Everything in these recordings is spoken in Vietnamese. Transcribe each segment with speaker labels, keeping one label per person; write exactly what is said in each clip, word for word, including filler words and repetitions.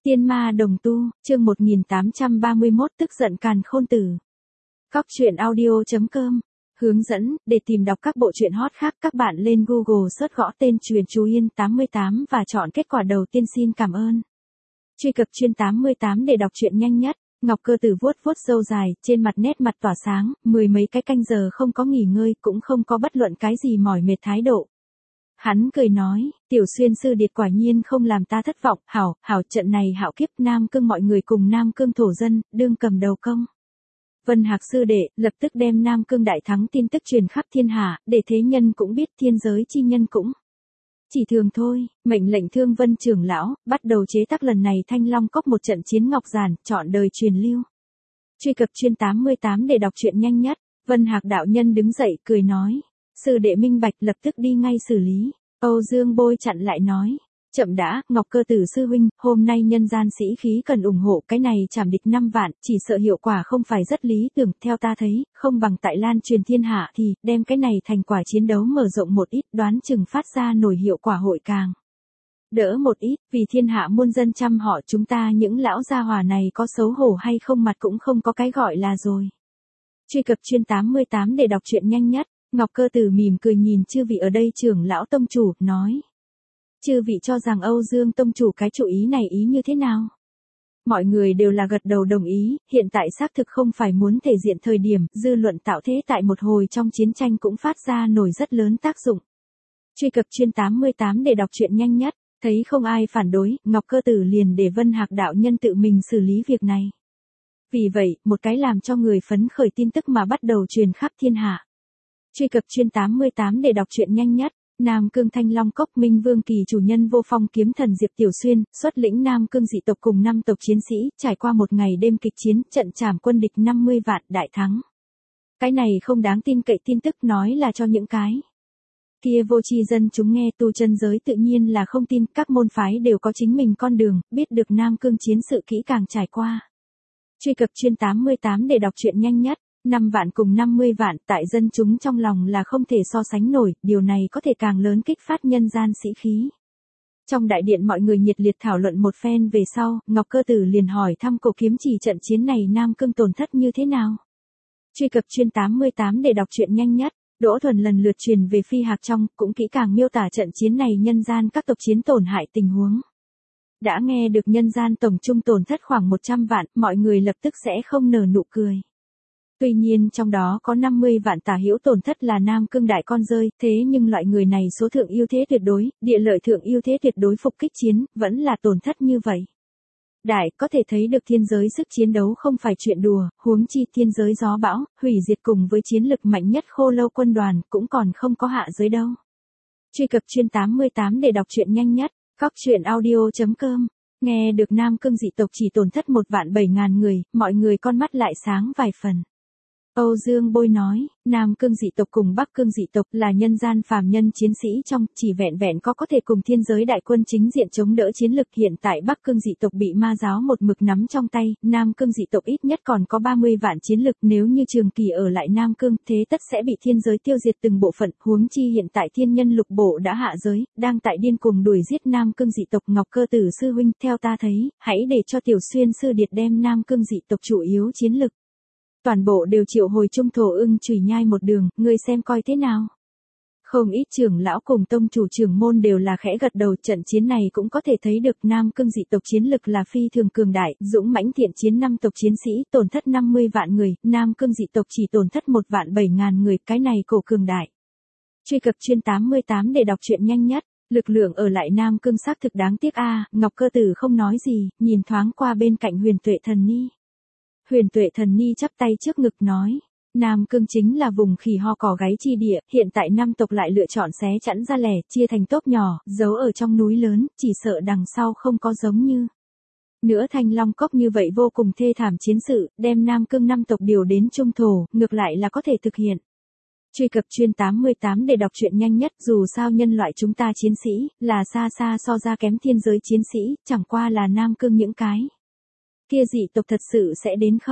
Speaker 1: Tiên ma đồng tu, chương một nghìn tám trăm ba mươi mốt tức giận càn khôn tử. Cóc truyện audio chấm com. Hướng dẫn, để tìm đọc các bộ truyện hot khác các bạn lên Google search gõ tên Truyện Chú Yên tám mươi tám và chọn kết quả đầu tiên xin cảm ơn. Truy cập chuyên tám mươi tám để đọc truyện nhanh nhất. Ngọc Cơ Tử vuốt vuốt râu dài, trên mặt nét mặt tỏa sáng, mười mấy cái canh giờ không có nghỉ ngơi, cũng không có bất luận cái gì mỏi mệt thái độ. Hắn cười nói, Tiểu Xuyên sư điệt quả nhiên không làm ta thất vọng, hảo, hảo trận này hạo kiếp Nam Cương mọi người cùng Nam Cương thổ dân, đương cầm đầu công. Vân Hạc sư đệ, lập tức đem Nam Cương đại thắng tin tức truyền khắp thiên hạ, để thế nhân cũng biết thiên giới chi nhân cũng. Chỉ thường thôi, mệnh lệnh Thương Vân trưởng lão, bắt đầu chế tác lần này Thanh Long Cốc một trận chiến ngọc giản, chọn đời truyền lưu. Truy cập chuyên tám mươi tám để đọc truyện nhanh nhất, Vân Hạc đạo nhân đứng dậy, cười nói. Sư đệ minh bạch lập tức đi ngay xử lý. Âu Dương Bôi chặn lại nói. Chậm đã, Ngọc Cơ Tử sư huynh, hôm nay nhân gian sĩ khí cần ủng hộ cái này chảm địch năm vạn, chỉ sợ hiệu quả không phải rất lý tưởng, theo ta thấy, không bằng tại lan truyền thiên hạ thì, đem cái này thành quả chiến đấu mở rộng một ít, đoán chừng phát ra nổi hiệu quả hội càng. Đỡ một ít, vì thiên hạ muôn dân chăm họ chúng ta những lão gia hòa này có xấu hổ hay không mặt cũng không có cái gọi là rồi. Truy cập chuyên tám mươi tám để đọc truyện nhanh nhất. Ngọc Cơ Tử mỉm cười nhìn chư vị ở đây trưởng lão tông chủ, nói. Chư vị cho rằng Âu Dương tông chủ cái chủ ý này ý như thế nào? Mọi người đều là gật đầu đồng ý, hiện tại xác thực không phải muốn thể diện thời điểm, dư luận tạo thế tại một hồi trong chiến tranh cũng phát ra nổi rất lớn tác dụng. Truy cập chuyên tám mươi tám để đọc truyện nhanh nhất, thấy không ai phản đối, Ngọc Cơ Tử liền để Vân Hạc đạo nhân tự mình xử lý việc này. Vì vậy, một cái làm cho người phấn khởi tin tức mà bắt đầu truyền khắp thiên hạ. Truy cập chuyên tám mươi tám để đọc truyện nhanh nhất, Nam Cương Thanh Long Cốc Minh Vương kỳ chủ nhân vô phong kiếm thần Diệp Tiểu Xuyên, xuất lĩnh Nam Cương dị tộc cùng năm tộc chiến sĩ, trải qua một ngày đêm kịch chiến, trận trảm quân địch năm mươi vạn, đại thắng. Cái này không đáng tin cậy tin tức nói là cho những cái kia vô tri dân chúng nghe tu chân giới tự nhiên là không tin, các môn phái đều có chính mình con đường, biết được Nam Cương chiến sự kỹ càng trải qua. Truy cập chuyên tám mươi tám để đọc truyện nhanh nhất. năm vạn cùng năm mươi vạn tại dân chúng trong lòng là không thể so sánh nổi, điều này có thể càng lớn kích phát nhân gian sĩ khí. Trong đại điện mọi người nhiệt liệt thảo luận một phen về sau, Ngọc Cơ Tử liền hỏi thăm Cổ Kiếm Chỉ trận chiến này Nam Cương tổn thất như thế nào. Truy cập chuyên tám mươi tám để đọc truyện nhanh nhất, Đỗ Thuần lần lượt truyền về Phi Hạc trong, cũng kỹ càng miêu tả trận chiến này nhân gian các tộc chiến tổn hại tình huống. Đã nghe được nhân gian tổng chung tổn thất khoảng một trăm vạn, mọi người lập tức sẽ không nở nụ cười. Tuy nhiên trong đó có năm mươi vạn tả hữu tổn thất là Nam Cương đại con rơi, thế nhưng loại người này số thượng ưu thế tuyệt đối, địa lợi thượng ưu thế tuyệt đối phục kích chiến, vẫn là tổn thất như vậy. Đại, có thể thấy được thiên giới sức chiến đấu không phải chuyện đùa, huống chi thiên giới gió bão, hủy diệt cùng với chiến lực mạnh nhất Khô Lâu quân đoàn, cũng còn không có hạ giới đâu. Truy cập chuyên tám mươi tám để đọc truyện nhanh nhất, cóc truyện audio chấm com. Nghe được Nam Cương dị tộc chỉ tổn thất một vạn bảy ngàn người, mọi người con mắt lại sáng vài phần. Âu Dương Bôi nói, Nam Cương dị tộc cùng Bắc Cương dị tộc là nhân gian phàm nhân chiến sĩ trong, chỉ vẹn vẹn có có thể cùng thiên giới đại quân chính diện chống đỡ chiến lực. Hiện tại Bắc Cương dị tộc bị ma giáo một mực nắm trong tay, Nam Cương dị tộc ít nhất còn có ba mươi vạn chiến lực, nếu như trường kỳ ở lại Nam Cương, thế tất sẽ bị thiên giới tiêu diệt từng bộ phận, huống chi hiện tại thiên nhân lục bộ đã hạ giới, đang tại điên cuồng đuổi giết Nam Cương dị tộc. Ngọc Cơ Tử sư huynh, theo ta thấy, hãy để cho Tiểu Xuyên sư điệt đem Nam Cương dị tộc chủ yếu chiến lực toàn bộ đều triệu hồi trung thổ ưng chùy nhai một đường, ngươi xem coi thế nào. Không ít trưởng lão cùng tông chủ trưởng môn đều là khẽ gật đầu, trận chiến này cũng có thể thấy được Nam Cương dị tộc chiến lực là phi thường cường đại, dũng mãnh thiện chiến năm tộc chiến sĩ, tổn thất năm mươi vạn người, Nam Cương dị tộc chỉ tổn thất một vạn bảy ngàn người, cái này cổ cường đại. Truy cập chuyên tám mươi tám để đọc truyện nhanh nhất, lực lượng ở lại Nam Cương xác thực đáng tiếc a. Ngọc Cơ Tử không nói gì, nhìn thoáng qua bên cạnh Huyền Tuệ Thần Ni. Huyền Tuệ Thần Ni chắp tay trước ngực nói, Nam Cương chính là vùng khỉ ho cỏ gáy chi địa, hiện tại năm tộc lại lựa chọn xé chẵn ra lẻ, chia thành tốp nhỏ, giấu ở trong núi lớn, chỉ sợ đằng sau không có giống như nữa Thanh Long Cốc như vậy vô cùng thê thảm chiến sự, đem Nam Cương năm tộc điều đến trung thổ, ngược lại là có thể thực hiện. Truy cập chuyên tám mươi tám để đọc truyện nhanh nhất, dù sao nhân loại chúng ta chiến sĩ, là xa xa so ra kém thiên giới chiến sĩ, chẳng qua là Nam Cương những cái kia dị tộc thật sự sẽ đến không?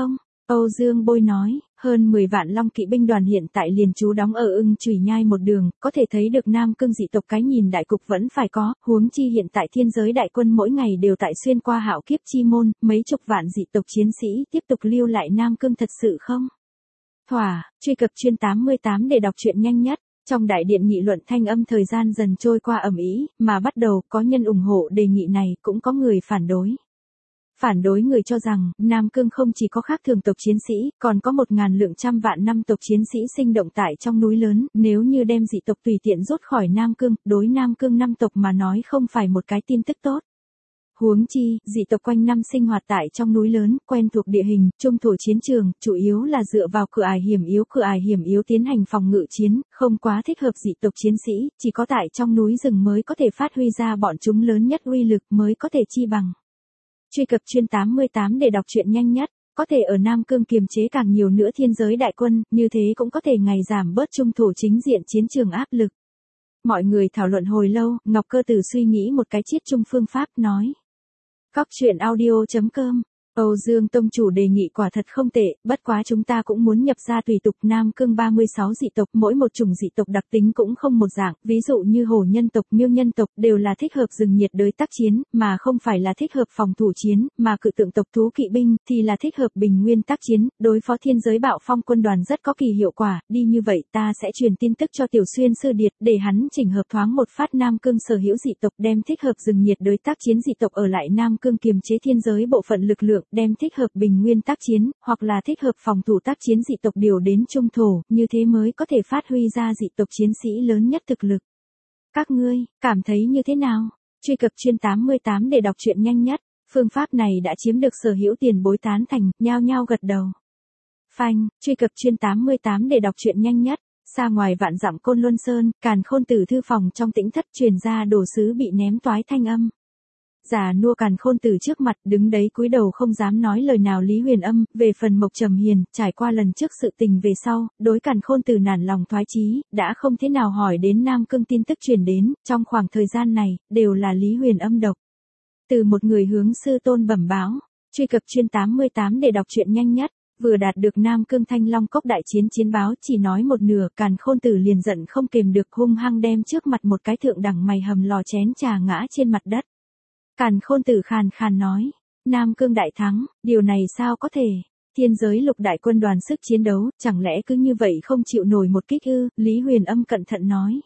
Speaker 1: Âu Dương Bôi nói, hơn mười vạn Long Kỵ binh đoàn hiện tại liền trú đóng ở Ưng Chùy Nhai một đường, có thể thấy được Nam Cương dị tộc cái nhìn đại cục vẫn phải có, huống chi hiện tại thiên giới đại quân mỗi ngày đều tại xuyên qua hạo kiếp chi môn, mấy chục vạn dị tộc chiến sĩ tiếp tục lưu lại Nam Cương thật sự không? Thỏa, truy cập chuyên tám mươi tám để đọc truyện nhanh nhất. Trong đại điện nghị luận thanh âm thời gian dần trôi qua ầm ĩ, mà bắt đầu có nhân ủng hộ đề nghị này, cũng có người phản đối. Phản đối người cho rằng, Nam Cương không chỉ có khác thường tộc chiến sĩ, còn có một ngàn lượng trăm vạn năm tộc chiến sĩ sinh động tại trong núi lớn, nếu như đem dị tộc tùy tiện rút khỏi Nam Cương, đối Nam Cương năm tộc mà nói không phải một cái tin tức tốt. Huống chi, dị tộc quanh năm sinh hoạt tại trong núi lớn, quen thuộc địa hình, trung thổ chiến trường, chủ yếu là dựa vào cửa ải hiểm yếu cửa ải hiểm yếu tiến hành phòng ngự chiến, không quá thích hợp dị tộc chiến sĩ, chỉ có tại trong núi rừng mới có thể phát huy ra bọn chúng lớn nhất uy lực mới có thể chi bằng. Truy cập chuyên tám mươi tám để đọc truyện nhanh nhất, có thể ở Nam Cương kiềm chế càng nhiều nữa thiên giới đại quân, như thế cũng có thể ngày giảm bớt trung thổ chính diện chiến trường áp lực. Mọi người thảo luận hồi lâu, Ngọc Cơ Tử suy nghĩ một cái chiết chung phương pháp nói. Cóc truyện audio chấm com Âu Dương Tông chủ đề nghị quả thật không tệ, bất quá chúng ta cũng muốn nhập ra tùy tục Nam Cương ba mươi sáu dị tộc, mỗi một chủng dị tộc đặc tính cũng không một dạng, ví dụ như hổ nhân tộc, miêu nhân tộc đều là thích hợp rừng nhiệt đới tác chiến, mà không phải là thích hợp phòng thủ chiến, mà cự tượng tộc thú kỵ binh thì là thích hợp bình nguyên tác chiến, đối phó thiên giới bạo phong quân đoàn rất có kỳ hiệu quả, đi như vậy ta sẽ truyền tin tức cho Tiểu Xuyên sư điệt để hắn chỉnh hợp thoáng một phát Nam Cương sở hữu dị tộc, đem thích hợp rừng nhiệt đới tác chiến dị tộc ở lại Nam Cương kiềm chế thiên giới bộ phận lực lượng, đem thích hợp bình nguyên tác chiến, hoặc là thích hợp phòng thủ tác chiến dị tộc điều đến trung thổ, như thế mới có thể phát huy ra dị tộc chiến sĩ lớn nhất thực lực. Các ngươi, cảm thấy như thế nào? Truy cập chuyên tám mươi tám để đọc truyện nhanh nhất, phương pháp này đã chiếm được sở hữu tiền bối tán thành, nhao nhao gật đầu. Phanh, truy cập chuyên tám mươi tám để đọc truyện nhanh nhất, xa ngoài vạn dặm Côn Luân Sơn, Càn Khôn Tử thư phòng trong tĩnh thất truyền ra đồ sứ bị ném toái thanh âm. Già nua Càn Khôn Tử trước mặt đứng đấy cúi đầu không dám nói lời nào Lý Huyền Âm, về phần Mộc Trầm Hiền, trải qua lần trước sự tình về sau, đối Càn Khôn Tử nản lòng thoái chí, đã không thế nào hỏi đến Nam Cương tin tức truyền đến, trong khoảng thời gian này, đều là Lý Huyền Âm độc. Từ một người hướng sư tôn bẩm báo, truy cập chuyên tám mươi tám để đọc truyện nhanh nhất. Vừa đạt được Nam Cương Thanh Long Cốc đại chiến chiến báo chỉ nói một nửa, Càn Khôn Tử liền giận không kềm được hung hăng đem trước mặt một cái thượng đẳng mày hầm lò chén trà ngã trên mặt đất. Càn Khôn Tử khàn khàn nói, Nam Cương đại thắng, điều này sao có thể? Thiên giới lục đại quân đoàn sức chiến đấu, chẳng lẽ cứ như vậy không chịu nổi một kích ư? Lý Huyền Âm cẩn thận nói.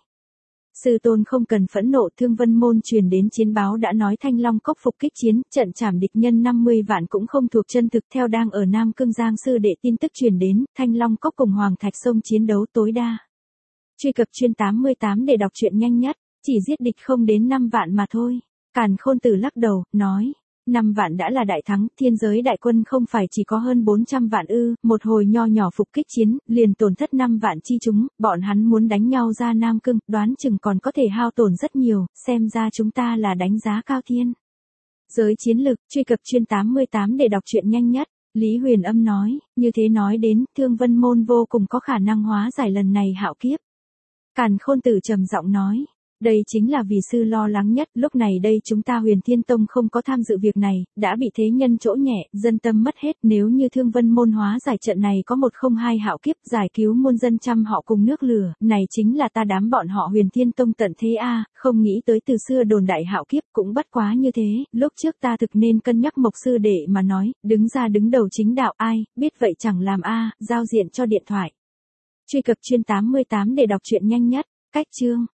Speaker 1: Sư tôn không cần phẫn nộ, Thương Vân Môn truyền đến chiến báo đã nói Thanh Long Cốc phục kích chiến, trận trảm địch nhân năm mươi vạn cũng không thuộc chân thực, theo đang ở Nam Cương Giang sư đệ tin tức truyền đến, Thanh Long Cốc cùng Hoàng Thạch Sông chiến đấu tối đa. Truy cập chuyên tám mươi tám để đọc truyện nhanh nhất, chỉ giết địch không đến năm vạn mà thôi. Càn Khôn Tử lắc đầu, nói, năm vạn đã là đại thắng, thiên giới đại quân không phải chỉ có hơn bốn trăm vạn ư, một hồi nho nhỏ phục kích chiến, liền tổn thất năm vạn chi chúng, bọn hắn muốn đánh nhau ra Nam Cương, đoán chừng còn có thể hao tổn rất nhiều, xem ra chúng ta là đánh giá cao thiên giới chiến lực. Truy cập chuyên tám mươi tám để đọc truyện nhanh nhất. Lý Huyền Âm nói, như thế nói đến, Thương Vân Môn vô cùng có khả năng hóa giải lần này hạo kiếp. Càn Khôn Tử trầm giọng nói, đây chính là vì sư lo lắng nhất, lúc này đây chúng ta Huyền Thiên Tông không có tham dự việc này, đã bị thế nhân chỗ nhẹ, dân tâm mất hết, nếu như Thương Vân Môn hóa giải trận này có một không hai hạo kiếp, giải cứu muôn dân trăm họ cùng nước lửa, này chính là ta đám bọn họ Huyền Thiên Tông tận thế a, không nghĩ tới từ xưa đồn đại hạo kiếp cũng bất quá như thế, lúc trước ta thực nên cân nhắc Mộc sư đệ mà nói, đứng ra đứng đầu chính đạo, ai, biết vậy chẳng làm a, giao diện cho điện thoại. Truy cập chuyên tám mươi tám để đọc truyện nhanh nhất, cách chương.